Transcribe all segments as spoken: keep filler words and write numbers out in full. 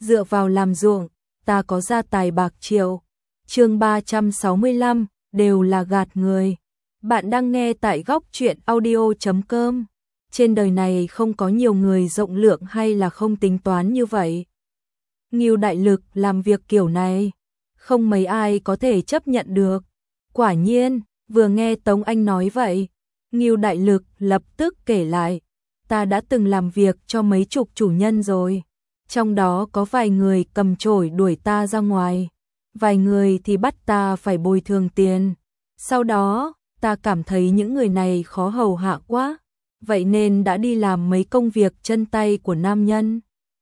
dựa vào làm ruộng, ta có gia tài bạc triệu. Chương ba trăm sáu mươi lăm, đều là gạt người. Bạn đang nghe tại góc truyện audio chấm com. Trên đời này không có nhiều người rộng lượng hay là không tính toán như vậy. Ngưu Đại Lực làm việc kiểu này, không mấy ai có thể chấp nhận được. Quả nhiên, vừa nghe Tống Anh nói vậy, Ngưu Đại Lực lập tức kể lại, ta đã từng làm việc cho mấy chục chủ nhân rồi, trong đó có vài người cầm chổi đuổi ta ra ngoài, vài người thì bắt ta phải bồi thường tiền. Sau đó, ta cảm thấy những người này khó hầu hạ quá, vậy nên đã đi làm mấy công việc chân tay của nam nhân.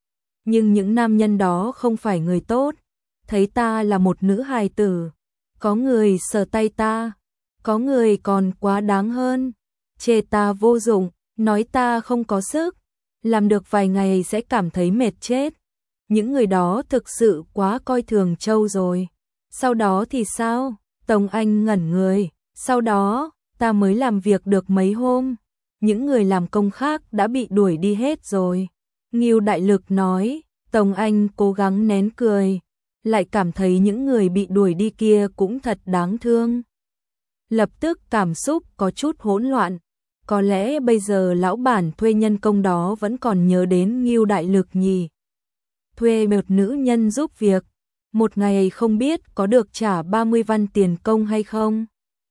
Nhưng những nam nhân đó không phải người tốt, thấy ta là một nữ hài tử, có người sờ tay ta, có người còn quá đáng hơn, chê ta vô dụng, nói ta không có sức, làm được vài ngày sẽ cảm thấy mệt chết. Những người đó thực sự quá coi thường Châu rồi. Sau đó thì sao? Tống Anh ngẩn người, sau đó, ta mới làm việc được mấy hôm, những người làm công khác đã bị đuổi đi hết rồi. Ngưu Đại Lực nói, Tống Anh cố gắng nén cười, lại cảm thấy những người bị đuổi đi kia cũng thật đáng thương. Lập tức cảm xúc có chút hỗn loạn, có lẽ bây giờ lão bản thuê nhân công đó vẫn còn nhớ đến Ngưu Đại Lực nhỉ. Thuê một nữ nhân giúp việc, một ngày không biết có được trả ba mươi văn tiền công hay không.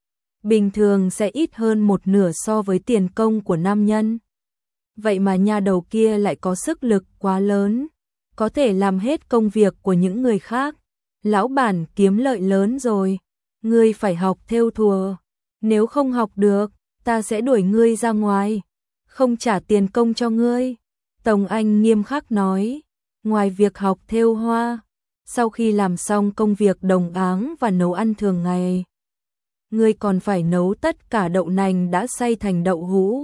Bình thường sẽ ít hơn một nửa so với tiền công của nam nhân. Vậy mà nhà đầu kia lại có sức lực quá lớn, có thể làm hết công việc của những người khác. Lão bản kiếm lợi lớn rồi, ngươi phải học thêu thùa, nếu không học được, ta sẽ đuổi ngươi ra ngoài, không trả tiền công cho ngươi. Tống Anh nghiêm khắc nói, ngoài việc học thêu hoa, sau khi làm xong công việc đồng áng và nấu ăn thường ngày, ngươi còn phải nấu tất cả đậu nành đã xay thành đậu hũ.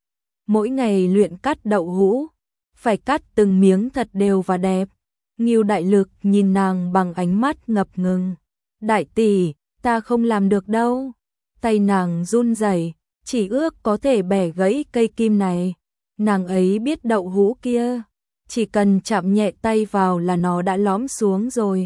Mỗi ngày luyện cắt đậu hũ, phải cắt từng miếng thật đều và đẹp. Ngưu Đại Lực nhìn nàng bằng ánh mắt ngập ngừng. Đại tỷ, ta không làm được đâu. Tay nàng run rẩy, chỉ ước có thể bẻ gãy cây kim này. Nàng ấy biết đậu hũ kia, chỉ cần chạm nhẹ tay vào là nó đã lõm xuống rồi.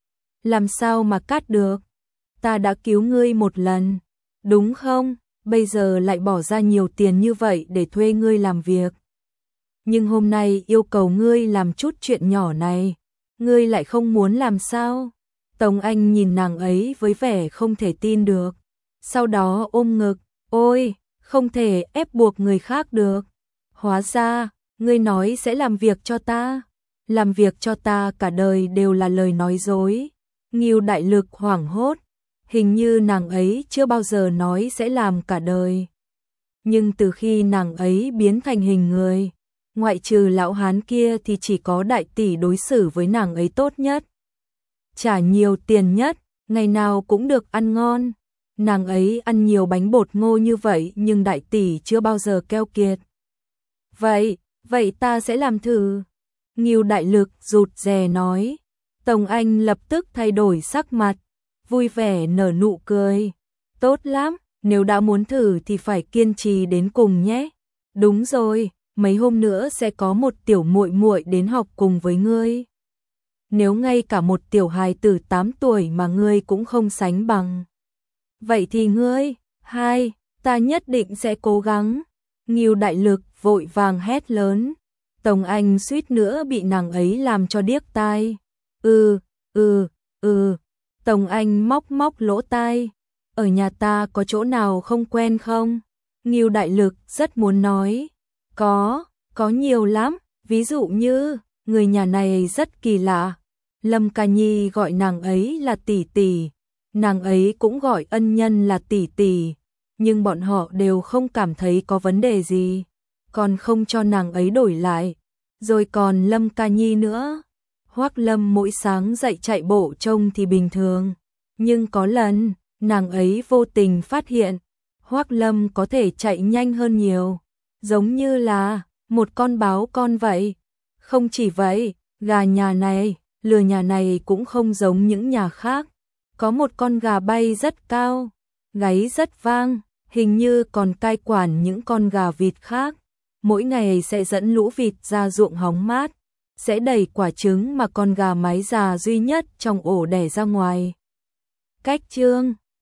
Làm sao mà cắt được? Ta đã cứu ngươi một lần, đúng không? Bây giờ lại bỏ ra nhiều tiền như vậy để thuê ngươi làm việc. Nhưng hôm nay yêu cầu ngươi làm chút chuyện nhỏ này, ngươi lại không muốn làm sao? Tống Anh nhìn nàng ấy với vẻ không thể tin được, sau đó ôm ngực, ôi, không thể ép buộc người khác được. Hóa ra, ngươi nói sẽ làm việc cho ta, làm việc cho ta cả đời đều là lời nói dối. Ngưu Đại Lực hoảng hốt, hình như nàng ấy chưa bao giờ nói sẽ làm cả đời. Nhưng từ khi nàng ấy biến thành hình người, ngoại trừ lão hán kia thì chỉ có đại tỷ đối xử với nàng ấy tốt nhất, trả nhiều tiền nhất, ngày nào cũng được ăn ngon. Nàng ấy ăn nhiều bánh bột ngô như vậy nhưng đại tỷ chưa bao giờ keo kiệt. Vậy, vậy ta sẽ làm thử. Ngưu Đại Lực rụt rè nói. Tống Anh lập tức thay đổi sắc mặt, vui vẻ nở nụ cười. Tốt lắm, nếu đã muốn thử thì phải kiên trì đến cùng nhé. Đúng rồi, mấy hôm nữa sẽ có một tiểu muội muội đến học cùng với ngươi. Nếu ngay cả một tiểu hài tử tám tuổi mà ngươi cũng không sánh bằng, vậy thì ngươi, hai, ta nhất định sẽ cố gắng. Ngưu Đại Lực vội vàng hét lớn. Tống Anh suýt nữa bị nàng ấy làm cho điếc tai. Ừ, ừ, ừ. Tống Anh móc móc lỗ tai. Ở nhà ta có chỗ nào không quen không? Ngưu Đại Lực rất muốn nói. Có, có nhiều lắm. Ví dụ như, người nhà này rất kỳ lạ. Lâm Ca Nhi gọi nàng ấy là tỷ tỷ. Nàng ấy cũng gọi ân nhân là tỷ tỷ. Nhưng bọn họ đều không cảm thấy có vấn đề gì, còn không cho nàng ấy đổi lại. Rồi còn Lâm Ca Nhi nữa. Hoắc Lâm mỗi sáng dậy chạy bộ trông thì bình thường, nhưng có lần, nàng ấy vô tình phát hiện, Hoắc Lâm có thể chạy nhanh hơn nhiều, giống như là một con báo con vậy. Không chỉ vậy, gà nhà này, lừa nhà này cũng không giống những nhà khác. Có một con gà bay rất cao, gáy rất vang, hình như còn cai quản những con gà vịt khác. Mỗi ngày sẽ dẫn lũ vịt ra ruộng hóng mát, sẽ đẩy quả trứng mà con gà mái già duy nhất trong ổ đẻ ra ngoài. Cách chương